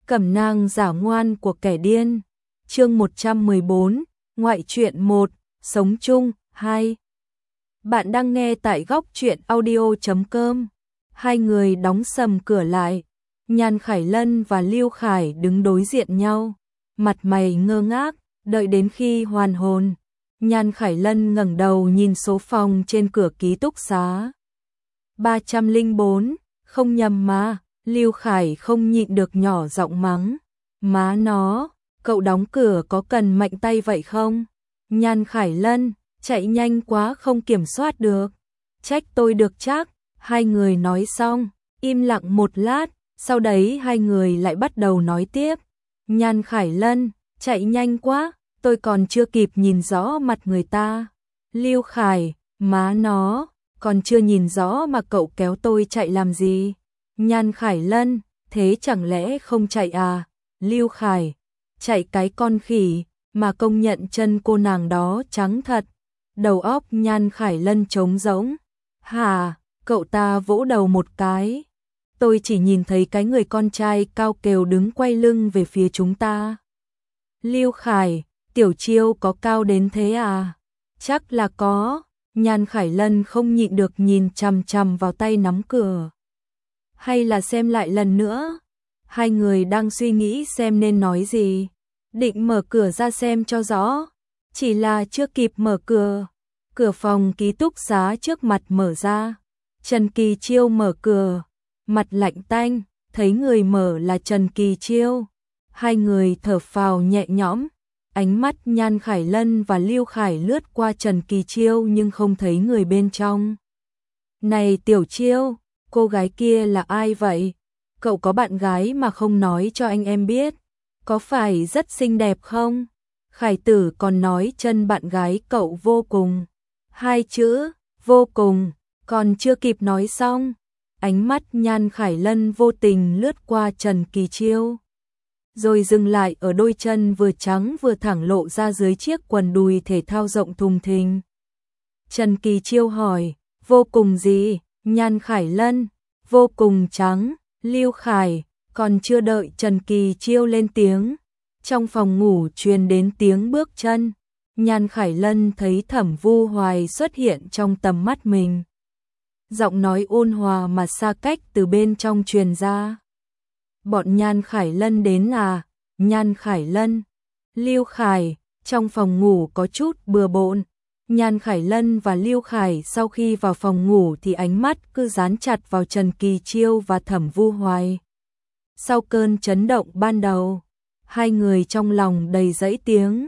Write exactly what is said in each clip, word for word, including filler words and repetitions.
Cẩm nang giả ngoan của kẻ điên. Chương một trăm mười bốn, ngoại truyện một, sống chung hai. Bạn đang nghe tại góc truyện audio chấm com. Hai người đóng sầm cửa lại. Nhan Khải Lân và Lưu Khải đứng đối diện nhau, mặt mày ngơ ngác, đợi đến khi hoàn hồn. Nhan Khải Lân ngẩng đầu nhìn số phòng trên cửa ký túc xá. ba trăm lẻ bốn, không nhầm mà. Lưu Khải không nhịn được nhỏ giọng mắng. Má nó, cậu đóng cửa có cần mạnh tay vậy không? Nhan Khải Lân, chạy nhanh quá không kiểm soát được. Trách tôi được chắc. Hai người nói xong, im lặng một lát, sau đấy hai người lại bắt đầu nói tiếp. Nhan Khải Lân, chạy nhanh quá, tôi còn chưa kịp nhìn rõ mặt người ta. Lưu Khải, má nó, còn chưa nhìn rõ mà cậu kéo tôi chạy làm gì? Nhan Khải Lân, thế chẳng lẽ không chạy à? Lưu Khải, chạy cái con khỉ, mà công nhận chân cô nàng đó trắng thật. Đầu óc Nhan Khải Lân trống rỗng. Hà, cậu ta vỗ đầu một cái. Tôi chỉ nhìn thấy cái người con trai cao kèo đứng quay lưng về phía chúng ta. Lưu Khải, Tiểu Chiêu có cao đến thế à? Chắc là có. Nhan Khải Lân không nhịn được nhìn chằm chằm vào tay nắm cửa. Hay là xem lại lần nữa? Hai người đang suy nghĩ xem nên nói gì. Định mở cửa ra xem cho rõ. Chỉ là chưa kịp mở cửa. Cửa phòng ký túc xá trước mặt mở ra. Trần Kỳ Chiêu mở cửa. Mặt lạnh tanh, thấy người mở là Trần Kỳ Chiêu. Hai người thở phào nhẹ nhõm. Ánh mắt Nhan Khải Lân và Lưu Khải lướt qua Trần Kỳ Chiêu nhưng không thấy người bên trong. Này Tiểu Chiêu, cô gái kia là ai vậy? Cậu có bạn gái mà không nói cho anh em biết. Có phải rất xinh đẹp không? Khải Tử còn nói chân bạn gái cậu vô cùng. Hai chữ, vô cùng, còn chưa kịp nói xong. Ánh mắt Nhan Khải Lân vô tình lướt qua Trần Kỳ Chiêu. Rồi dừng lại ở đôi chân vừa trắng vừa thẳng lộ ra dưới chiếc quần đùi thể thao rộng thùng thình. Trần Kỳ Chiêu hỏi, vô cùng gì? Nhan Khải Lân, vô cùng trắng. Lưu Khải, còn chưa đợi Trần Kỳ Chiêu lên tiếng. Trong phòng ngủ truyền đến tiếng bước chân. Nhan Khải Lân thấy Thẩm Vu Hoài xuất hiện trong tầm mắt mình. Giọng nói ôn hòa mà xa cách từ bên trong truyền ra. Bọn Nhan Khải Lân đến à? Nhan Khải Lân, Lưu Khải, trong phòng ngủ có chút bừa bộn. Nhan Khải Lân và Lưu Khải sau khi vào phòng ngủ thì ánh mắt cứ dán chặt vào Trần Kỳ Chiêu và Thẩm Vu Hoài. Sau cơn chấn động ban đầu, hai người trong lòng đầy dẫy tiếng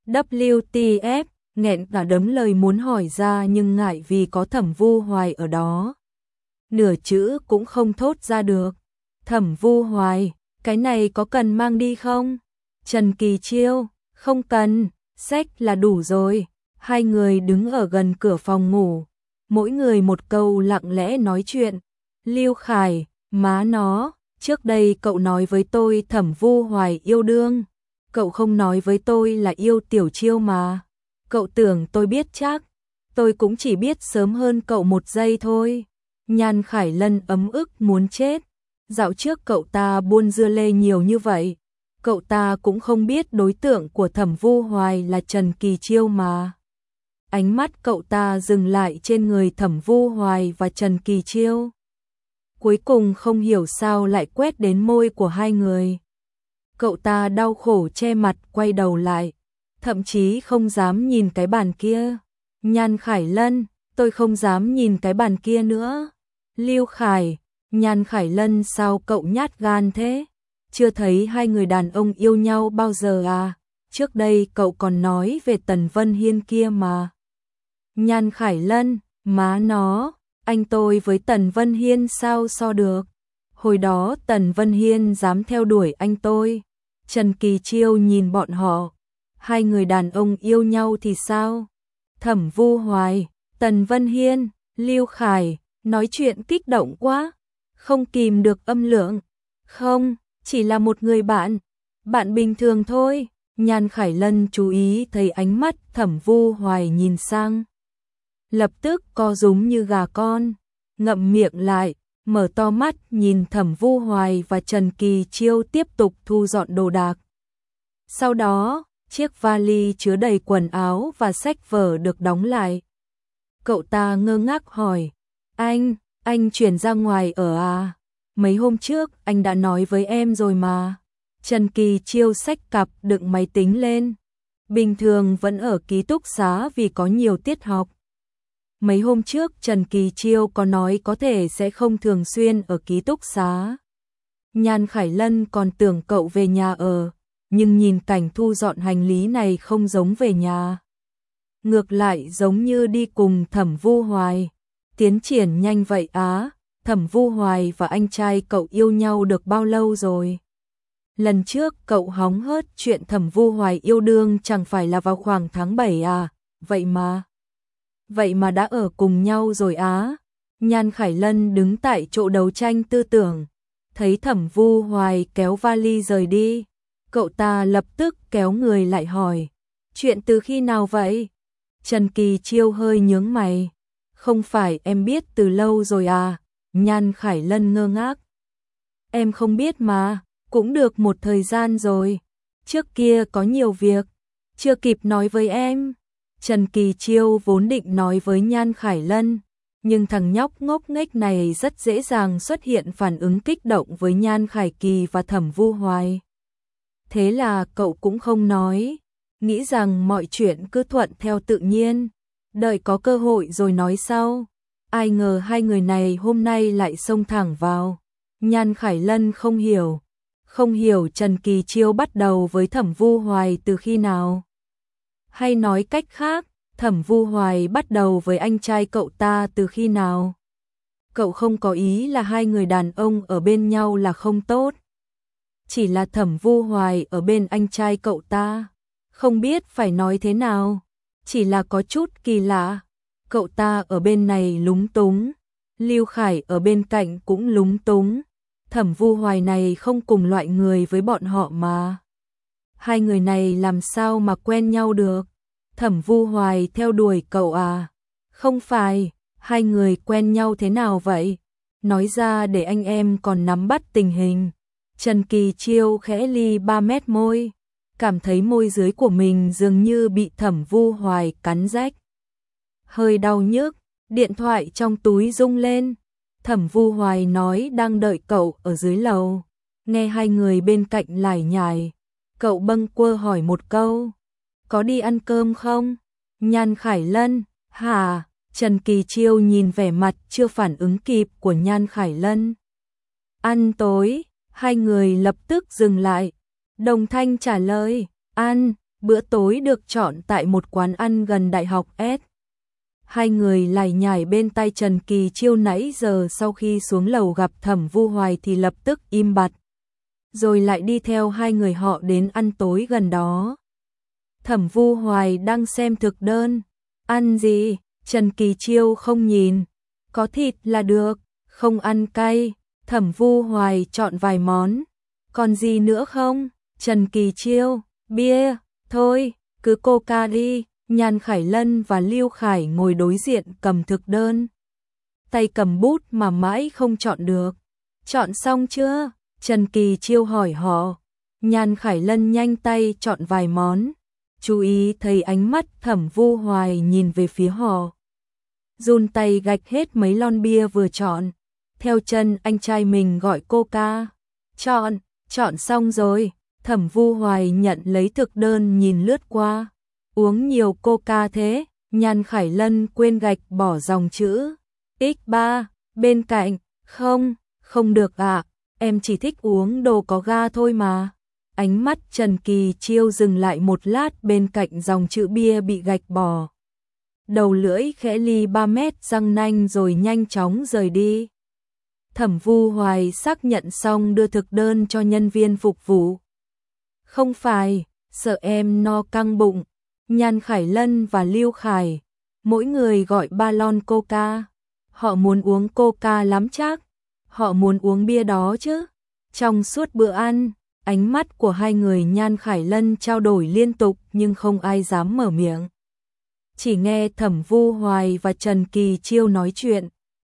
W T F, nghẹn cả đống lời muốn hỏi ra nhưng ngại vì có Thẩm Vu Hoài ở đó. Nửa chữ cũng không thốt ra được. Thẩm Vu Hoài, cái này có cần mang đi không? Trần Kỳ Chiêu, không cần, xách là đủ rồi. Hai người đứng ở gần cửa phòng ngủ, mỗi người một câu lặng lẽ nói chuyện. Lưu Khải, má nó, trước đây cậu nói với tôi Thẩm Vu Hoài yêu đương. Cậu không nói với tôi là yêu Tiểu Chiêu mà. Cậu tưởng tôi biết chắc. Tôi cũng chỉ biết sớm hơn cậu một giây thôi. Nhan Khải Lân ấm ức muốn chết. Dạo trước cậu ta buôn dưa lê nhiều như vậy. Cậu ta cũng không biết đối tượng của Thẩm Vu Hoài là Trần Kỳ Chiêu mà. Ánh mắt cậu ta dừng lại trên người Thẩm Vu Hoài và Trần Kỳ Chiêu. Cuối cùng không hiểu sao lại quét đến môi của hai người. Cậu ta đau khổ che mặt quay đầu lại. Thậm chí không dám nhìn cái bàn kia. Nhan Khải Lân, tôi không dám nhìn cái bàn kia nữa. Lưu Khải, Nhan Khải Lân sao cậu nhát gan thế? Chưa thấy hai người đàn ông yêu nhau bao giờ à? Trước đây cậu còn nói về Tần Vân Hiên kia mà. Nhan Khải Lân, má nó, anh tôi với Tần Vân Hiên sao so được? Hồi đó Tần Vân Hiên dám theo đuổi anh tôi. Trần Kỳ Chiêu nhìn bọn họ. Hai người đàn ông yêu nhau thì sao? Thẩm Vu Hoài, Tần Vân Hiên, Lưu Khải, nói chuyện kích động quá. Không kìm được âm lượng. Không, chỉ là một người bạn. Bạn bình thường thôi. Nhan Khải Lân chú ý thấy ánh mắt Thẩm Vu Hoài nhìn sang. Lập tức co rúm như gà con. Ngậm miệng lại. mở to mắt nhìn Thẩm Vu Hoài và Trần Kỳ Chiêu tiếp tục thu dọn đồ đạc. Sau đó, chiếc vali chứa đầy quần áo và sách vở được đóng lại. Cậu ta ngơ ngác hỏi, anh, anh chuyển ra ngoài ở à? Mấy hôm trước anh đã nói với em rồi mà. Trần Kỳ Chiêu xách cặp đựng máy tính lên. Bình thường vẫn ở ký túc xá vì có nhiều tiết học. Mấy hôm trước Trần Kỳ Chiêu có nói có thể sẽ không thường xuyên ở ký túc xá. Nhan Khải Lân còn tưởng cậu về nhà ở, nhưng nhìn cảnh thu dọn hành lý này không giống về nhà. Ngược lại giống như đi cùng Thẩm Vu Hoài. Tiến triển nhanh vậy á, Thẩm Vu Hoài và anh trai cậu yêu nhau được bao lâu rồi? Lần trước cậu hóng hớt chuyện Thẩm Vu Hoài yêu đương chẳng phải là vào khoảng tháng bảy à, vậy mà. Vậy mà đã ở cùng nhau rồi á. Nhan Khải Lân đứng tại chỗ đấu tranh tư tưởng, thấy Thẩm Vu Hoài kéo vali rời đi. Cậu ta lập tức kéo người lại hỏi, chuyện từ khi nào vậy? Trần Kỳ Chiêu hơi nhướng mày, không phải em biết từ lâu rồi à? Nhan Khải Lân ngơ ngác. Em không biết mà, cũng được một thời gian rồi. Trước kia có nhiều việc, chưa kịp nói với em. Trần Kỳ Chiêu vốn định nói với Nhan Khải Lân, nhưng thằng nhóc ngốc nghếch này rất dễ dàng xuất hiện phản ứng kích động với Nhan Khải Kỳ và Thẩm Vu Hoài. Thế là cậu cũng không nói, nghĩ rằng mọi chuyện cứ thuận theo tự nhiên, đợi có cơ hội rồi nói sau. Ai ngờ hai người này hôm nay lại xông thẳng vào. Nhan Khải Lân không hiểu, không hiểu Trần Kỳ Chiêu bắt đầu với Thẩm Vu Hoài từ khi nào. Hay nói cách khác, Thẩm Vu Hoài bắt đầu với anh trai cậu ta từ khi nào? Cậu không có ý là hai người đàn ông ở bên nhau là không tốt. Chỉ là Thẩm Vu Hoài ở bên anh trai cậu ta, không biết phải nói thế nào, chỉ là có chút kỳ lạ. Cậu ta ở bên này lúng túng, Lưu Khải ở bên cạnh cũng lúng túng. Thẩm Vu Hoài này không cùng loại người với bọn họ mà. Hai người này làm sao mà quen nhau được? Thẩm Vu Hoài theo đuổi cậu à? Không phải, hai người quen nhau thế nào vậy? Nói ra để anh em còn nắm bắt tình hình. Trần Kỳ Chiêu khẽ li ba mét môi, cảm thấy môi dưới của mình dường như bị Thẩm Vu Hoài cắn rách. Hơi đau nhức, điện thoại trong túi rung lên. Thẩm Vu Hoài nói đang đợi cậu ở dưới lầu. Nghe hai người bên cạnh lải nhải, cậu bâng quơ hỏi một câu, có đi ăn cơm không? Nhan Khải Lân, hả? Trần Kỳ Chiêu nhìn vẻ mặt chưa phản ứng kịp của Nhan Khải Lân. Ăn tối, hai người lập tức dừng lại. Đồng thanh trả lời, ăn, bữa tối được chọn tại một quán ăn gần Đại học S. Hai người lải nhải bên tai Trần Kỳ Chiêu nãy giờ sau khi xuống lầu gặp Thẩm Vu Hoài thì lập tức im bặt. Rồi lại đi theo hai người họ đến ăn tối gần đó. Thẩm Vu Hoài đang xem thực đơn. Ăn gì? Trần Kỳ Chiêu không nhìn. Có thịt là được, không ăn cay. Thẩm Vu Hoài chọn vài món. Còn gì nữa không? Trần Kỳ Chiêu, bia, thôi, cứ Coca đi. Nhan Khải Lân và Lưu Khải ngồi đối diện cầm thực đơn. Tay cầm bút mà mãi không chọn được. Chọn xong chưa? Trần Kỳ Chiêu hỏi họ. Nhan Khải Lân nhanh tay chọn vài món. Chú ý thấy ánh mắt Thẩm Vu Hoài nhìn về phía họ. Run tay gạch hết mấy lon bia vừa chọn. Theo chân anh trai mình gọi Coca. Chọn, chọn xong rồi. Thẩm Vu Hoài nhận lấy thực đơn nhìn lướt qua. Uống nhiều Coca thế? Nhan Khải Lân quên gạch bỏ dòng chữ ích ba bên cạnh. Không, không được ạ, à, em chỉ thích uống đồ có ga thôi mà. Ánh mắt Trần Kỳ Chiêu dừng lại một lát bên cạnh dòng chữ bia bị gạch bỏ. Đầu lưỡi khẽ li ba mét răng nanh rồi nhanh chóng rời đi. Thẩm Vu Hoài xác nhận xong đưa thực đơn cho nhân viên phục vụ. Không phải, sợ em no căng bụng. Nhan Khải Lân và Lưu Khải, mỗi người gọi ba lon Coca. Họ muốn uống Coca lắm chắc. Họ muốn uống bia đó chứ. Trong suốt bữa ăn, ánh mắt của hai người Nhan Khải Lân trao đổi liên tục nhưng không ai dám mở miệng. Chỉ nghe Thẩm Vu Hoài và Trần Kỳ Chiêu nói chuyện.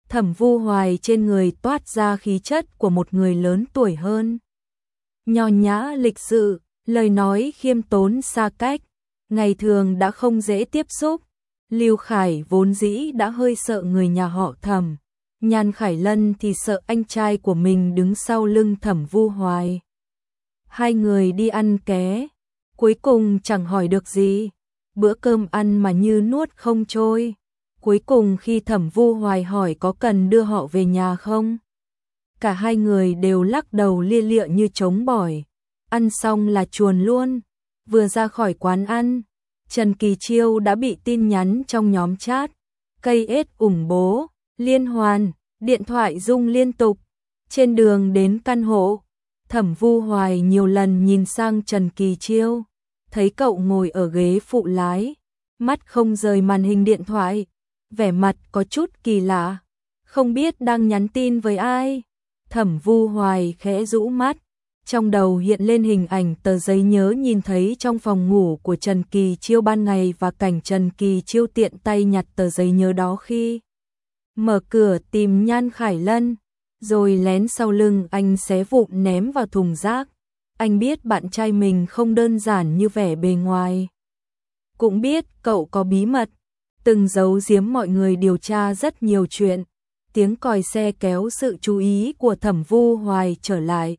Thẩm Vu Hoài trên người toát ra khí chất của một người lớn tuổi hơn. Nho nhã lịch sự, lời nói khiêm tốn xa cách, ngày thường đã không dễ tiếp xúc. Lưu Khải vốn dĩ đã hơi sợ người nhà họ Thẩm, Nhan Khải Lân thì sợ anh trai của mình đứng sau lưng Thẩm Vu Hoài. Hai người đi ăn ké, cuối cùng chẳng hỏi được gì, bữa cơm ăn mà như nuốt không trôi. Cuối cùng khi Thẩm Vu Hoài hỏi có cần đưa họ về nhà không, cả hai người đều lắc đầu lia lịa như trống bỏi. Ăn xong là chuồn luôn. Vừa ra khỏi quán ăn, Trần Kỳ Chiêu đã bị tin nhắn trong nhóm chat cây ết ủng bố, liên hoàn, điện thoại rung liên tục. Trên đường đến căn hộ, Thẩm Vu Hoài nhiều lần nhìn sang Trần Kỳ Chiêu, thấy cậu ngồi ở ghế phụ lái, mắt không rời màn hình điện thoại, vẻ mặt có chút kỳ lạ, không biết đang nhắn tin với ai. Thẩm Vu Hoài khẽ rũ mắt, trong đầu hiện lên hình ảnh tờ giấy nhớ nhìn thấy trong phòng ngủ của Trần Kỳ Chiêu ban ngày và cảnh Trần Kỳ Chiêu tiện tay nhặt tờ giấy nhớ đó khi mở cửa tìm Nhan Khải Lân, rồi lén sau lưng anh xé vụn ném vào thùng rác. Anh biết bạn trai mình không đơn giản như vẻ bề ngoài, cũng biết cậu có bí mật, từng giấu giếm mọi người điều tra rất nhiều chuyện. Tiếng còi xe kéo sự chú ý của Thẩm Vu Hoài trở lại.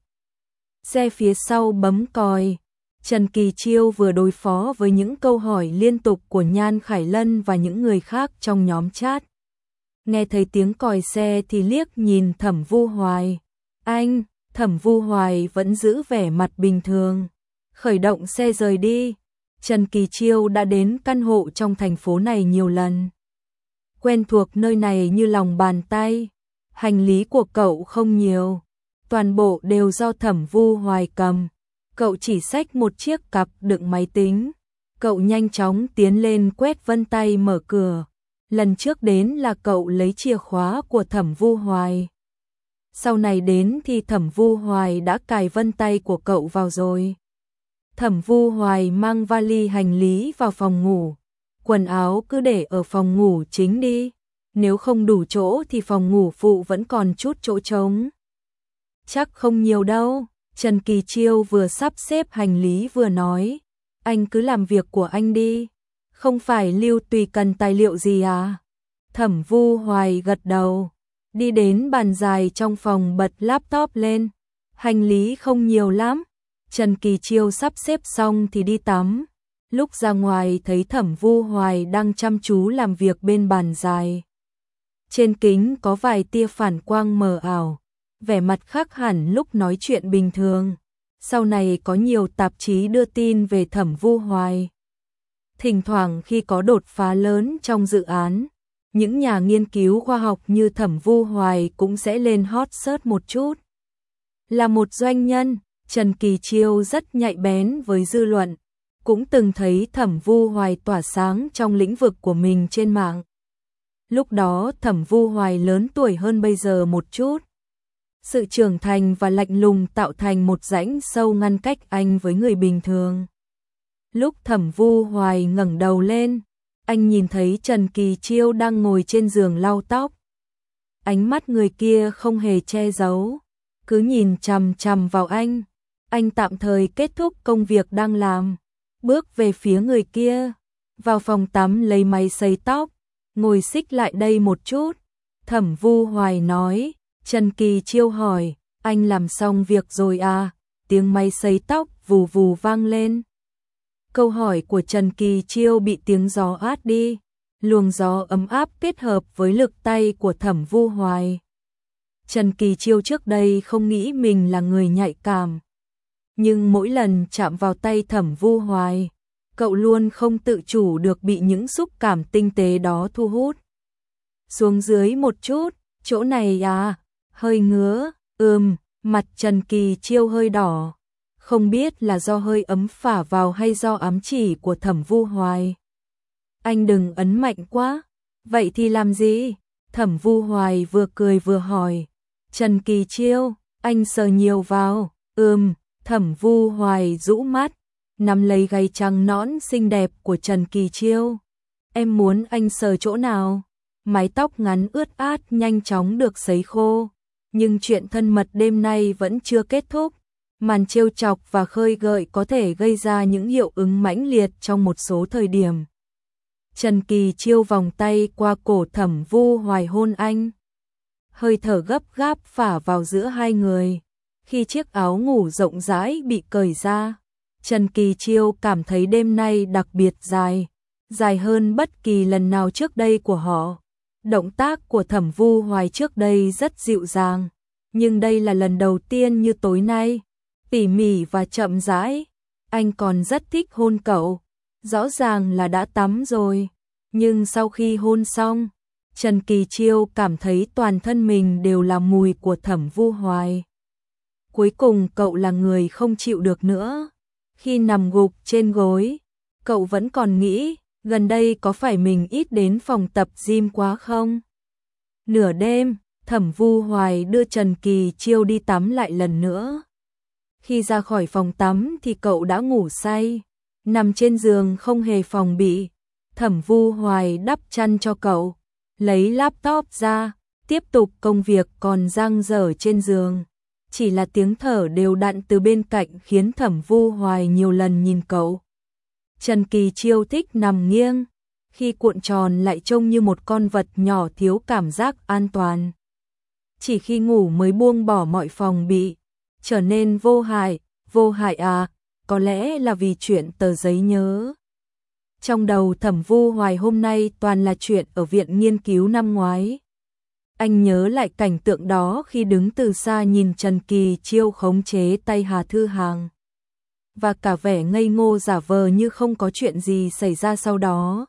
Xe phía sau bấm còi. Trần Kỳ Chiêu vừa đối phó với những câu hỏi liên tục của Nhan Khải Lân và những người khác trong nhóm chat. Nghe thấy tiếng còi xe thì liếc nhìn Thẩm Vu Hoài. Anh, Thẩm Vu Hoài vẫn giữ vẻ mặt bình thường. Khởi động xe rời đi. Trần Kỳ Chiêu đã đến căn hộ trong thành phố này nhiều lần, quen thuộc nơi này như lòng bàn tay. Hành lý của cậu không nhiều, toàn bộ đều do Thẩm Vu Hoài cầm. Cậu chỉ xách một chiếc cặp đựng máy tính. Cậu nhanh chóng tiến lên quét vân tay mở cửa. Lần trước đến là cậu lấy chìa khóa của Thẩm Vu Hoài. Sau này đến thì Thẩm Vu Hoài đã cài vân tay của cậu vào rồi. Thẩm Vu Hoài mang vali hành lý vào phòng ngủ. Quần áo cứ để ở phòng ngủ chính đi. Nếu không đủ chỗ thì phòng ngủ phụ vẫn còn chút chỗ trống. Chắc không nhiều đâu. Trần Kỳ Chiêu vừa sắp xếp hành lý vừa nói. Anh cứ làm việc của anh đi. Không phải Lưu Tùy cần tài liệu gì à? Thẩm Vu Hoài gật đầu. Đi đến bàn dài trong phòng bật laptop lên. Hành lý không nhiều lắm. Trần Kỳ Chiêu sắp xếp xong thì đi tắm. Lúc ra ngoài thấy Thẩm Vu Hoài đang chăm chú làm việc bên bàn dài. Trên kính có vài tia phản quang mờ ảo, vẻ mặt khác hẳn lúc nói chuyện bình thường. Sau này có nhiều tạp chí đưa tin về Thẩm Vu Hoài. Thỉnh thoảng khi có đột phá lớn trong dự án, những nhà nghiên cứu khoa học như Thẩm Vu Hoài cũng sẽ lên hot search một chút. Là một doanh nhân, Trần Kỳ Chiêu rất nhạy bén với dư luận, cũng từng thấy Thẩm Vu Hoài tỏa sáng trong lĩnh vực của mình trên mạng. Lúc đó Thẩm Vu Hoài lớn tuổi hơn bây giờ một chút. Sự trưởng thành và lạnh lùng tạo thành một rãnh sâu ngăn cách anh với người bình thường. Lúc Thẩm Vu Hoài ngẩng đầu lên, anh nhìn thấy Trần Kỳ Chiêu đang ngồi trên giường lau tóc. Ánh mắt người kia không hề che giấu, cứ nhìn chằm chằm vào anh. Anh tạm thời kết thúc công việc đang làm, bước về phía người kia, vào phòng tắm lấy máy sấy tóc, ngồi xích lại đây một chút. Thẩm Vu Hoài nói. Trần Kỳ Chiêu hỏi, anh làm xong việc rồi à? Tiếng máy sấy tóc vù vù vang lên. Câu hỏi của Trần Kỳ Chiêu bị tiếng gió át đi. Luồng gió ấm áp kết hợp với lực tay của Thẩm Vu Hoài. Trần Kỳ Chiêu trước đây không nghĩ mình là người nhạy cảm, nhưng mỗi lần chạm vào tay Thẩm Vu Hoài, cậu luôn không tự chủ được bị những xúc cảm tinh tế đó thu hút. Xuống dưới một chút, chỗ này à? Hơi ngứa. Ừm, mặt Trần Kỳ Chiêu hơi đỏ. Không biết là do hơi ấm phả vào hay do ám chỉ của Thẩm Vu Hoài. Anh đừng ấn mạnh quá. Vậy thì làm gì? Thẩm Vu Hoài vừa cười vừa hỏi. Trần Kỳ Chiêu, anh sờ nhiều vào. Ừm, Thẩm Vu Hoài rũ mắt, nắm lấy gáy trắng nõn xinh đẹp của Trần Kỳ Chiêu. Em muốn anh sờ chỗ nào? mái tóc ngắn ướt át nhanh chóng được sấy khô. Nhưng chuyện thân mật đêm nay vẫn chưa kết thúc. Màn trêu chọc và khơi gợi có thể gây ra những hiệu ứng mãnh liệt trong một số thời điểm. Trần Kỳ Chiêu vòng tay qua cổ Thẩm Vu Hoài hôn anh. Hơi thở gấp gáp phả vào giữa hai người. Khi chiếc áo ngủ rộng rãi bị cởi ra, Trần Kỳ Chiêu cảm thấy đêm nay đặc biệt dài, dài hơn bất kỳ lần nào trước đây của họ. Động tác của Thẩm Vu Hoài trước đây rất dịu dàng, nhưng đây là lần đầu tiên như tối nay, tỉ mỉ và chậm rãi. Anh còn rất thích hôn cậu, rõ ràng là đã tắm rồi, nhưng sau khi hôn xong, Trần Kỳ Chiêu cảm thấy toàn thân mình đều là mùi của Thẩm Vu Hoài. Cuối cùng cậu là người không chịu được nữa. Khi nằm gục trên gối, cậu vẫn còn nghĩ, gần đây có phải mình ít đến phòng tập gym quá không? Nửa đêm, Thẩm Vu Hoài đưa Trần Kỳ Chiêu đi tắm lại lần nữa. Khi ra khỏi phòng tắm thì cậu đã ngủ say, nằm trên giường không hề phòng bị. Thẩm Vu Hoài đắp chăn cho cậu, lấy laptop ra, tiếp tục công việc còn dang dở trên giường. Chỉ là tiếng thở đều đặn từ bên cạnh khiến Thẩm Vu Hoài nhiều lần nhìn cậu. Trần Kỳ Chiêu thích nằm nghiêng, khi cuộn tròn lại trông như một con vật nhỏ thiếu cảm giác an toàn. Chỉ khi ngủ mới buông bỏ mọi phòng bị, trở nên vô hại, vô hại à, có lẽ là vì chuyện tờ giấy nhớ. Trong đầu Thẩm Vu Hoài hôm nay toàn là chuyện ở viện nghiên cứu năm ngoái. Anh nhớ lại cảnh tượng đó khi đứng từ xa nhìn Trần Kỳ Chiêu khống chế tay Hà Thư Hàng. Và cả vẻ ngây ngô giả vờ như không có chuyện gì xảy ra sau đó.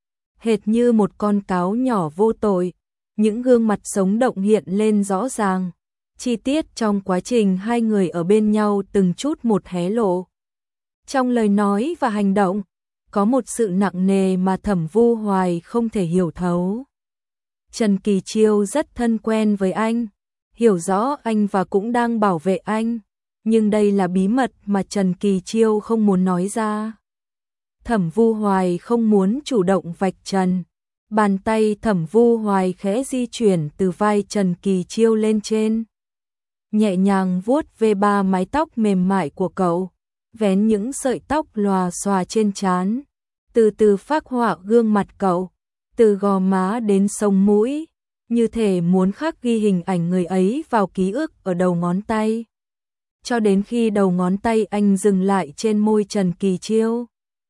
Hệt như một con cáo nhỏ vô tội, những gương mặt sống động hiện lên rõ ràng. Chi tiết trong quá trình hai người ở bên nhau từng chút một hé lộ. Trong lời nói và hành động, có một sự nặng nề mà Thẩm Vu Hoài không thể hiểu thấu. Trần Kỳ Chiêu rất thân quen với anh, hiểu rõ anh và cũng đang bảo vệ anh, nhưng đây là bí mật mà Trần Kỳ Chiêu không muốn nói ra. Thẩm Vu Hoài không muốn chủ động vạch trần. Bàn tay Thẩm Vu Hoài khẽ di chuyển từ vai Trần Kỳ Chiêu lên trên, nhẹ nhàng vuốt về ba mái tóc mềm mại của cậu, vén những sợi tóc lòa xòa trên trán, từ từ phác họa gương mặt cậu, từ gò má đến sống mũi, như thể muốn khắc ghi hình ảnh người ấy vào ký ức ở đầu ngón tay. Cho đến khi đầu ngón tay anh dừng lại trên môi Trần Kỳ Chiêu.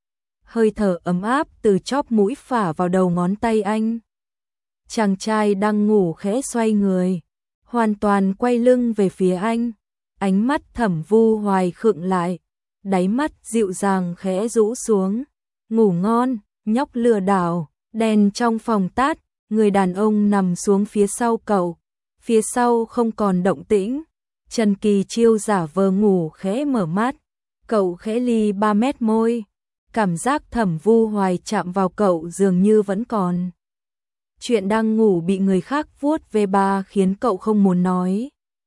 Hơi thở ấm áp từ chóp mũi phả vào đầu ngón tay anh. Chàng trai đang ngủ khẽ xoay người, hoàn toàn quay lưng về phía anh. Ánh mắt Thẩm Vu Hoài khựng lại, đáy mắt dịu dàng khẽ rũ xuống. Ngủ ngon, nhóc lừa đảo. Đèn trong phòng tắt, người đàn ông nằm xuống phía sau cậu. Phía sau không còn động tĩnh. Trần Kỳ Chiêu giả vờ ngủ khẽ mở mắt. Cậu khẽ ly ba mét môi. Cảm giác Thẩm Vu Hoài chạm vào cậu dường như vẫn còn. Chuyện đang ngủ bị người khác vuốt ve ba khiến cậu không muốn nói.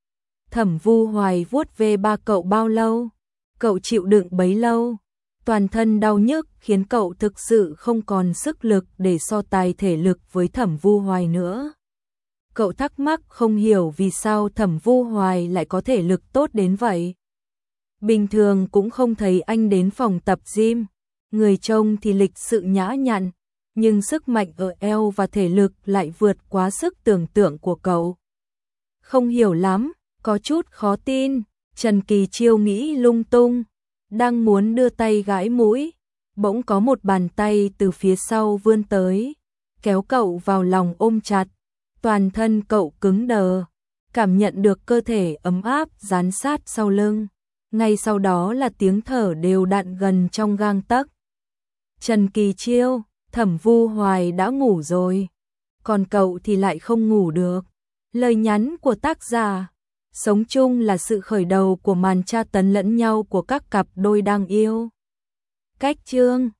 Thẩm Vu Hoài vuốt ve ba cậu bao lâu? Cậu chịu đựng bấy lâu. Toàn thân đau nhức khiến cậu thực sự không còn sức lực để so tài thể lực với Thẩm Vu Hoài nữa. Cậu thắc mắc không hiểu vì sao Thẩm Vu Hoài lại có thể lực tốt đến vậy. Bình thường cũng không thấy anh đến phòng tập gym, người trông thì lịch sự nhã nhặn, nhưng sức mạnh ở eo và thể lực lại vượt quá sức tưởng tượng của cậu. Không hiểu lắm, có chút khó tin, Trần Kỳ Chiêu nghĩ lung tung, đang muốn đưa tay gãi mũi, bỗng có một bàn tay từ phía sau vươn tới, kéo cậu vào lòng ôm chặt, toàn thân cậu cứng đờ, cảm nhận được cơ thể ấm áp dán sát sau lưng, ngay sau đó là tiếng thở đều đặn gần trong gang tấc. Trần Kỳ Chiêu, Thẩm Vu Hoài đã ngủ rồi, còn cậu thì lại không ngủ được. Lời nhắn của tác giả: sống chung là sự khởi đầu của màn tra tấn lẫn nhau của các cặp đôi đang yêu. Cách chương